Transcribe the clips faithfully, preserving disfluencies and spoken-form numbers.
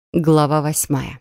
Глава восьмая.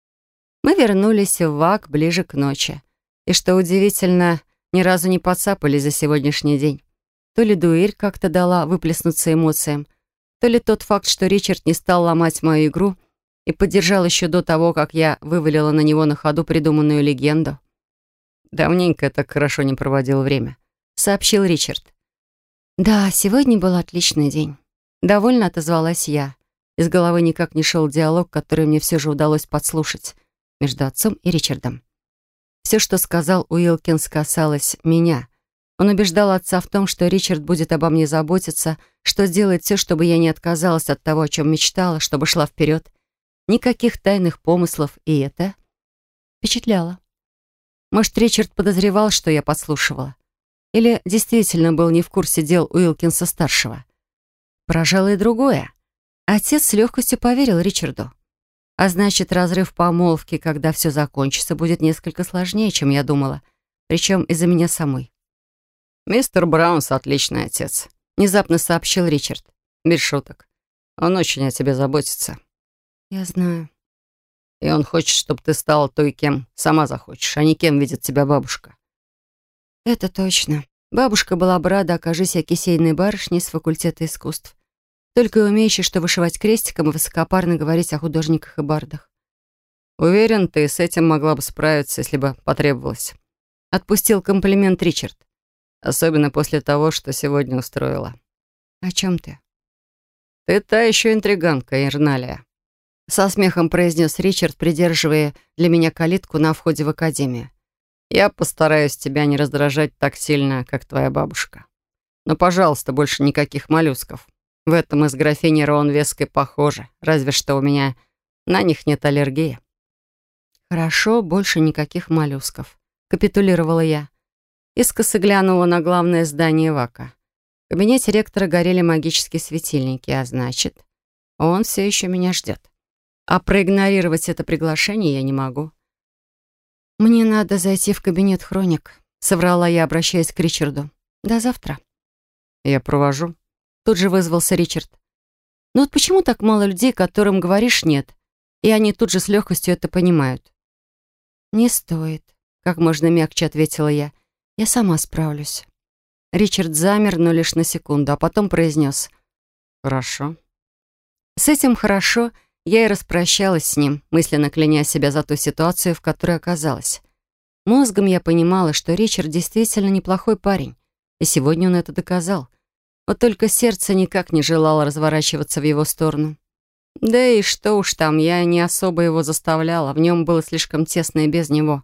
Мы вернулись в ВАК ближе к ночи. И, что удивительно, ни разу не подцапались за сегодняшний день. То ли дуэль как-то дала выплеснуться эмоциям, то ли тот факт, что Ричард не стал ломать мою игру и поддержал еще до того, как я вывалила на него на ходу придуманную легенду. «Давненько я так хорошо не проводил время», — сообщил Ричард. «Да, сегодня был отличный день». Довольно отозвалась я. Из головы никак не шел диалог, который мне все же удалось подслушать между отцом и Ричардом. Все, что сказал Уилкинс, касалось меня. Он убеждал отца в том, что Ричард будет обо мне заботиться, что сделает все, чтобы я не отказалась от того, о чем мечтала, чтобы шла вперед. Никаких тайных помыслов, и это впечатляло. Может, Ричард подозревал, что я подслушивала? Или действительно был не в курсе дел Уилкинса-старшего? Поражало и другое. Отец с легкостью поверил Ричарду. А значит, разрыв помолвки, когда все закончится, будет несколько сложнее, чем я думала. Причем из-за меня самой. «Мистер Браунс — отличный отец», — внезапно сообщил Ричард. «Без шуток. Он очень о тебе заботится». «Я знаю». «И он хочет, чтобы ты стала той, кем сама захочешь, а не кем видит тебя бабушка». «Это точно. Бабушка была бы рада, окажись я кисейной барышней с факультета искусств. Только и умеющей, что вышивать крестиком и высокопарно говорить о художниках и бардах». «Уверен, ты с этим могла бы справиться, если бы потребовалось». Отпустил комплимент Ричард. «Особенно после того, что сегодня устроила». «О чем ты?» «Ты та еще интриганка, Ирналия», — со смехом произнес Ричард, придерживая для меня калитку на входе в академию. «Я постараюсь тебя не раздражать так сильно, как твоя бабушка. Но, пожалуйста, больше никаких моллюсков. В этом мы с графиней Роунвесской похожи, разве что у меня на них нет аллергии». «Хорошо, больше никаких моллюсков», — капитулировала я. Искоса глянула на главное здание ВАКа. В кабинете ректора горели магические светильники, а значит, он все еще меня ждет. А проигнорировать это приглашение я не могу. «Мне надо зайти в кабинет хроник», — соврала я, обращаясь к Ричарду. «До завтра». «Я провожу». Тут же вызвался Ричард. «Ну вот почему так мало людей, которым говоришь «нет», и они тут же с легкостью это понимают?» «Не стоит», — как можно мягче ответила я. «Я сама справлюсь». Ричард замер, но лишь на секунду, а потом произнес: «Хорошо». С этим «хорошо» я и распрощалась с ним, мысленно кляня себя за ту ситуацию, в которой оказалась. Мозгом я понимала, что Ричард действительно неплохой парень, и сегодня он это доказал. Вот только сердце никак не желало разворачиваться в его сторону. Да и что уж там, я не особо его заставляла, в нем было слишком тесно и без него.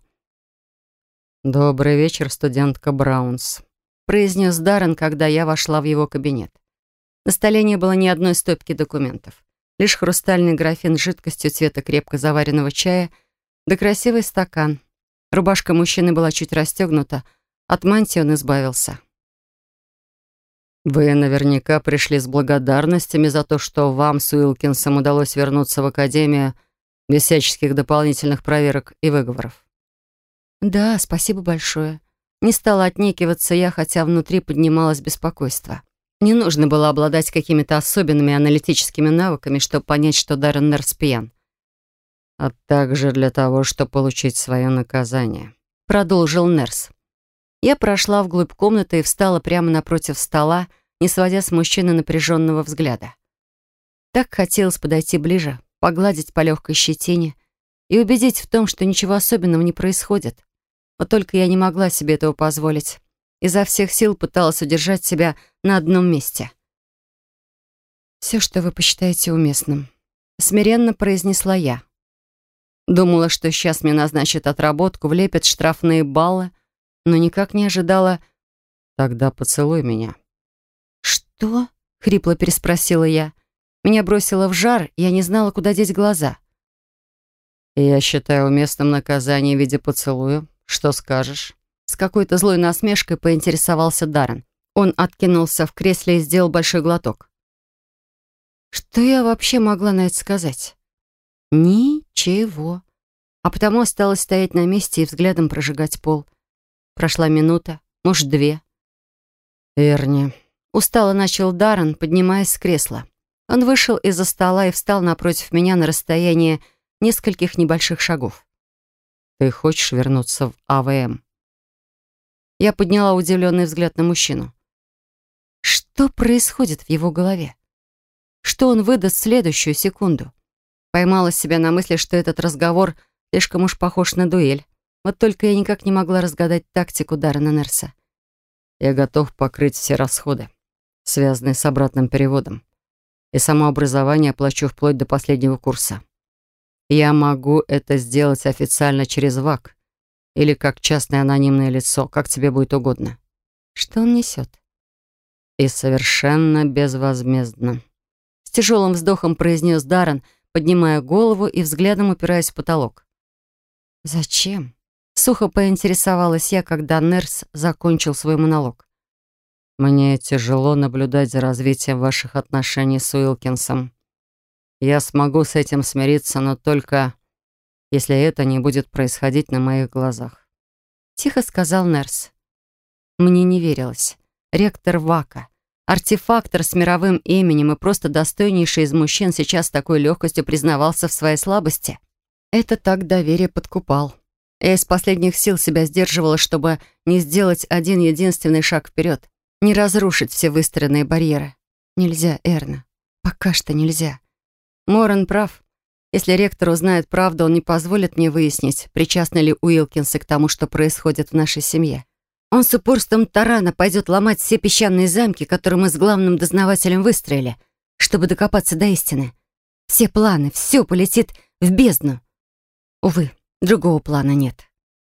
«Добрый вечер, студентка Браунс», — произнес Даррен, когда я вошла в его кабинет. На столе не было ни одной стопки документов. Лишь хрустальный графин с жидкостью цвета крепко заваренного чая да красивый стакан. Рубашка мужчины была чуть расстегнута, от мантии он избавился. «Вы наверняка пришли с благодарностями за то, что вам с Уилкинсом удалось вернуться в академию без всяческих дополнительных проверок и выговоров». «Да, спасибо большое». Не стала отнекиваться я, хотя внутри поднималось беспокойство. Не нужно было обладать какими-то особенными аналитическими навыками, чтобы понять, что Даррен Нерс пьян. «А также для того, чтобы получить свое наказание», — продолжил Нерс. Я прошла вглубь комнаты и встала прямо напротив стола, не сводя с мужчины напряженного взгляда. Так хотелось подойти ближе, погладить по легкой щетине и убедить в том, что ничего особенного не происходит. Вот только я не могла себе этого позволить. Изо всех сил пыталась удержать себя на одном месте. «Все, что вы посчитаете уместным», — смиренно произнесла я. Думала, что сейчас мне назначат отработку, влепят штрафные баллы, но никак не ожидала. «Тогда поцелуй меня». «Что?» — хрипло переспросила я. Меня бросило в жар, и я не знала, куда деть глаза. «Я считаю уместным наказание в виде поцелуя. Что скажешь?» С какой-то злой насмешкой поинтересовался Даррен. Он откинулся в кресле и сделал большой глоток. Что я вообще могла на это сказать? Ничего. А потому осталось стоять на месте и взглядом прожигать пол. Прошла минута, может, две. «Эрни», — устало начал Даррен, поднимаясь с кресла. Он вышел из-за стола и встал напротив меня на расстоянии нескольких небольших шагов. «Ты хочешь вернуться в А В М?» Я подняла удивленный взгляд на мужчину. Что происходит в его голове? Что он выдаст в следующую секунду? Поймала себя на мысли, что этот разговор слишком уж похож на дуэль. Вот только я никак не могла разгадать тактику Даррена Нерса. «Я готов покрыть все расходы, связанные с обратным переводом. И само образование оплачу вплоть до последнего курса. Я могу это сделать официально через ВАК или как частное анонимное лицо, как тебе будет угодно». Что он несет? «И совершенно безвозмездно», — с тяжелым вздохом произнес Даррен, поднимая голову и взглядом упираясь в потолок. «Зачем?» — сухо поинтересовалась я, когда Нерс закончил свой монолог. «Мне тяжело наблюдать за развитием ваших отношений с Уилкинсом. Я смогу с этим смириться, но только если это не будет происходить на моих глазах», — тихо сказал Нерс. Мне не верилось. Ректор ВАКа, артефактор с мировым именем и просто достойнейший из мужчин сейчас с такой легкостью признавался в своей слабости. Это так доверие подкупал. Я из последних сил себя сдерживала, чтобы не сделать один единственный шаг вперед, не разрушить все выстроенные барьеры. Нельзя, Эрна. Пока что нельзя. Моран прав. Если ректор узнает правду, он не позволит мне выяснить, причастны ли Уилкинсы к тому, что происходит в нашей семье. Он с упорством тарана пойдет ломать все песчаные замки, которые мы с главным дознавателем выстроили, чтобы докопаться до истины. Все планы, все полетит в бездну. Увы, другого плана нет.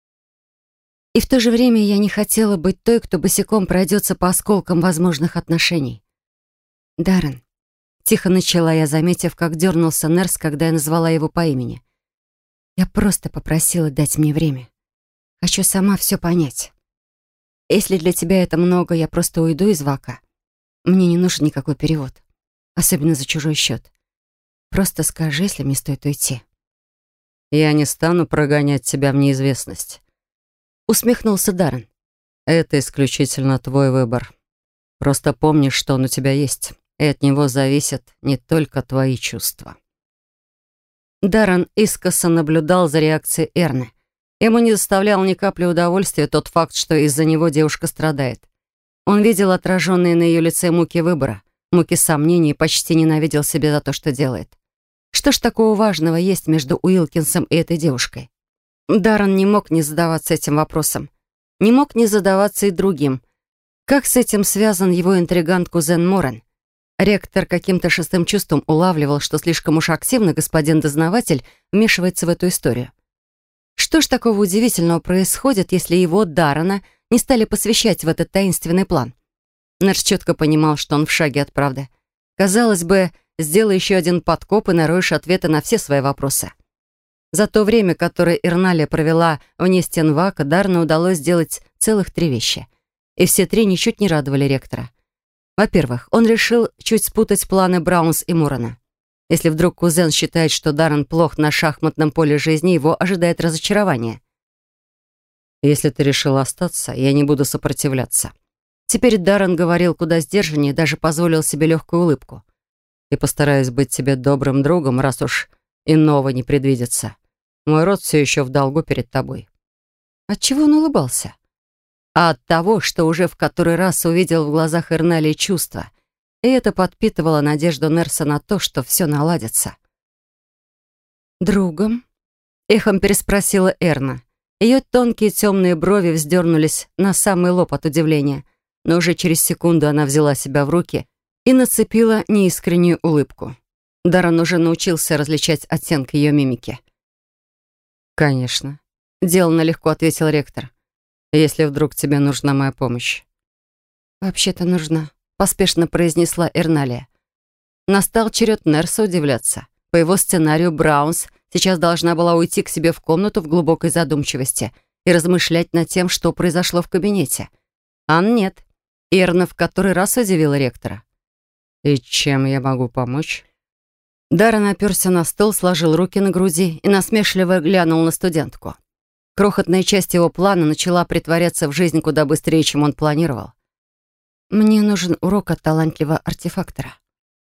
И в то же время я не хотела быть той, кто босиком пройдется по осколкам возможных отношений. «Даррен», — тихо начала я, заметив, как дернулся Нерс, когда я назвала его по имени. «Я просто попросила дать мне время. Хочу сама все понять. Если для тебя это много, я просто уйду из ВАКа. Мне не нужен никакой перевод, особенно за чужой счет. Просто скажи, если мне стоит уйти». «Я не стану прогонять тебя в неизвестность», — усмехнулся Даррен. «Это исключительно твой выбор. Просто помни, что он у тебя есть, и от него зависят не только твои чувства». Даррен искоса наблюдал за реакцией Эрны. Ему не доставлял ни капли удовольствия тот факт, что из-за него девушка страдает. Он видел отраженные на ее лице муки выбора, муки сомнений и почти ненавидел себя за то, что делает. Что ж такого важного есть между Уилкинсом и этой девушкой? Даррен не мог не задаваться этим вопросом. Не мог не задаваться и другим. Как с этим связан его интригант-кузен Моран? Ректор каким-то шестым чувством улавливал, что слишком уж активно господин дознаватель вмешивается в эту историю. Что ж такого удивительного происходит, если его, Даррена, не стали посвящать в этот таинственный план? Нерс четко понимал, что он в шаге от правды. Казалось бы, сделай еще один подкоп и нароешь ответы на все свои вопросы. За то время, которое Эрналия провела вне стен ВАКа, Даррену удалось сделать целых три вещи. И все три ничуть не радовали ректора. Во-первых, он решил чуть спутать планы Браунс и Морана. Если вдруг кузен считает, что Даррен плох на шахматном поле жизни, его ожидает разочарование. «Если ты решил остаться, я не буду сопротивляться». Теперь Даррен говорил куда сдержаннее, даже позволил себе легкую улыбку. «И постараюсь быть тебе добрым другом, раз уж иного не предвидится. Мой род все еще в долгу перед тобой». Отчего он улыбался? А от того, что уже в который раз увидел в глазах Эрналии чувства. И это подпитывало надежду Нерса на то, что все наладится. «Другом?» — эхом переспросила Эрна. Ее тонкие темные брови вздернулись на самый лоб от удивления, но уже через секунду она взяла себя в руки и нацепила неискреннюю улыбку. Даррен уже научился различать оттенки ее мимики. «Конечно», — деланно легко ответил ректор. «Если вдруг тебе нужна моя помощь». «Вообще-то нужна», — поспешно произнесла Эрналия. Настал черед Нерса удивляться. По его сценарию Браунс сейчас должна была уйти к себе в комнату в глубокой задумчивости и размышлять над тем, что произошло в кабинете. А нет. Эрна в который раз удивила ректора. «И чем я могу помочь?» Даррен оперся на стол, сложил руки на груди и насмешливо глянул на студентку. Крохотная часть его плана начала притворяться в жизнь куда быстрее, чем он планировал. «Мне нужен урок от талантливого артефактора».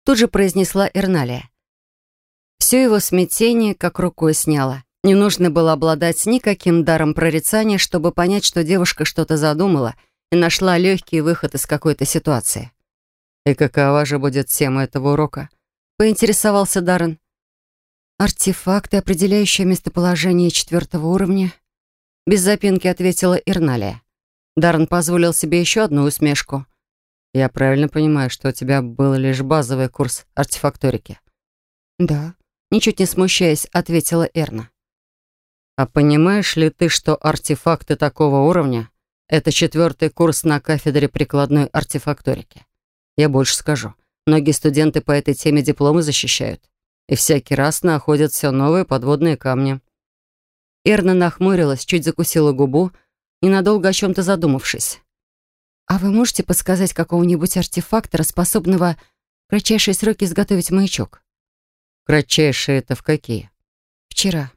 тут же произнесла Эрналия. Все его смятение как рукой сняло. Не нужно было обладать никаким даром прорицания, чтобы понять, что девушка что-то задумала и нашла легкий выход из какой-то ситуации. «И какова же будет тема этого урока?» — поинтересовался Даррен. «Артефакты, определяющие местоположение четвертого уровня», — без запинки ответила Эрналия. Даррен позволил себе еще одну усмешку. «Я правильно понимаю, что у тебя был лишь базовый курс артефакторики?» «Да», — ничуть не смущаясь, ответила Эрна. «А понимаешь ли ты, что артефакты такого уровня — это четвертый курс на кафедре прикладной артефакторики? Я больше скажу. Многие студенты по этой теме дипломы защищают. И всякий раз находят все новые подводные камни». Эрна нахмурилась, чуть закусила губу, ненадолго о чем-то задумавшись. «А вы можете подсказать какого-нибудь артефактора, способного в кратчайшие сроки изготовить маячок?» «Кратчайшие это в какие?» «Вчера».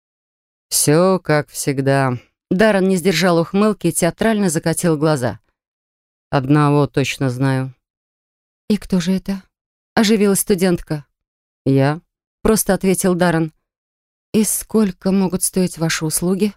«Все как всегда». Даррен не сдержал ухмылки и театрально закатил глаза. «Одного точно знаю». «И кто же это?» — оживилась студентка. «Я», — просто ответил Даррен. «И сколько могут стоить ваши услуги?»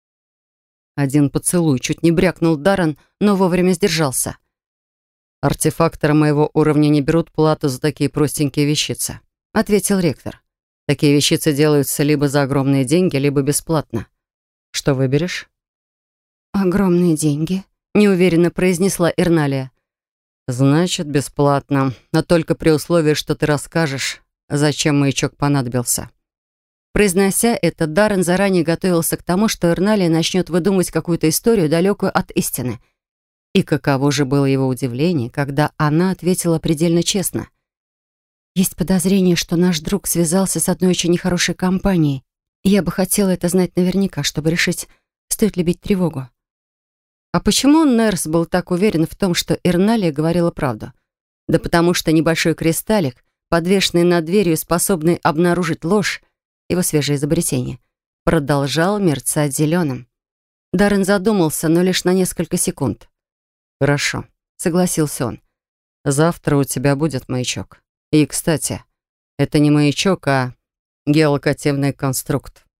Один поцелуй чуть не брякнул Даррен, но вовремя сдержался. «Артефакторы моего уровня не берут плату за такие простенькие вещицы», — ответил ректор. «Такие вещицы делаются либо за огромные деньги, либо бесплатно. Что выберешь?» «Огромные деньги», — неуверенно произнесла Эрналия. «Значит, бесплатно, но только при условии, что ты расскажешь, зачем маячок понадобился». Произнося это, Даррен заранее готовился к тому, что Эрналия начнет выдумывать какую-то историю, далекую от истины. И каково же было его удивление, когда она ответила предельно честно. «Есть подозрение, что наш друг связался с одной очень нехорошей компанией, и я бы хотела это знать наверняка, чтобы решить, стоит ли бить тревогу». А почему Нерс был так уверен в том, что Эрналия говорила правду? Да потому что небольшой кристаллик, подвешенный над дверью, способный обнаружить ложь, его свежее изобретение, продолжал мерцать зеленым. Даррен задумался, но лишь на несколько секунд. «Хорошо», — согласился он. «Завтра у тебя будет маячок. И, кстати, это не маячок, а геолокативный конструкт.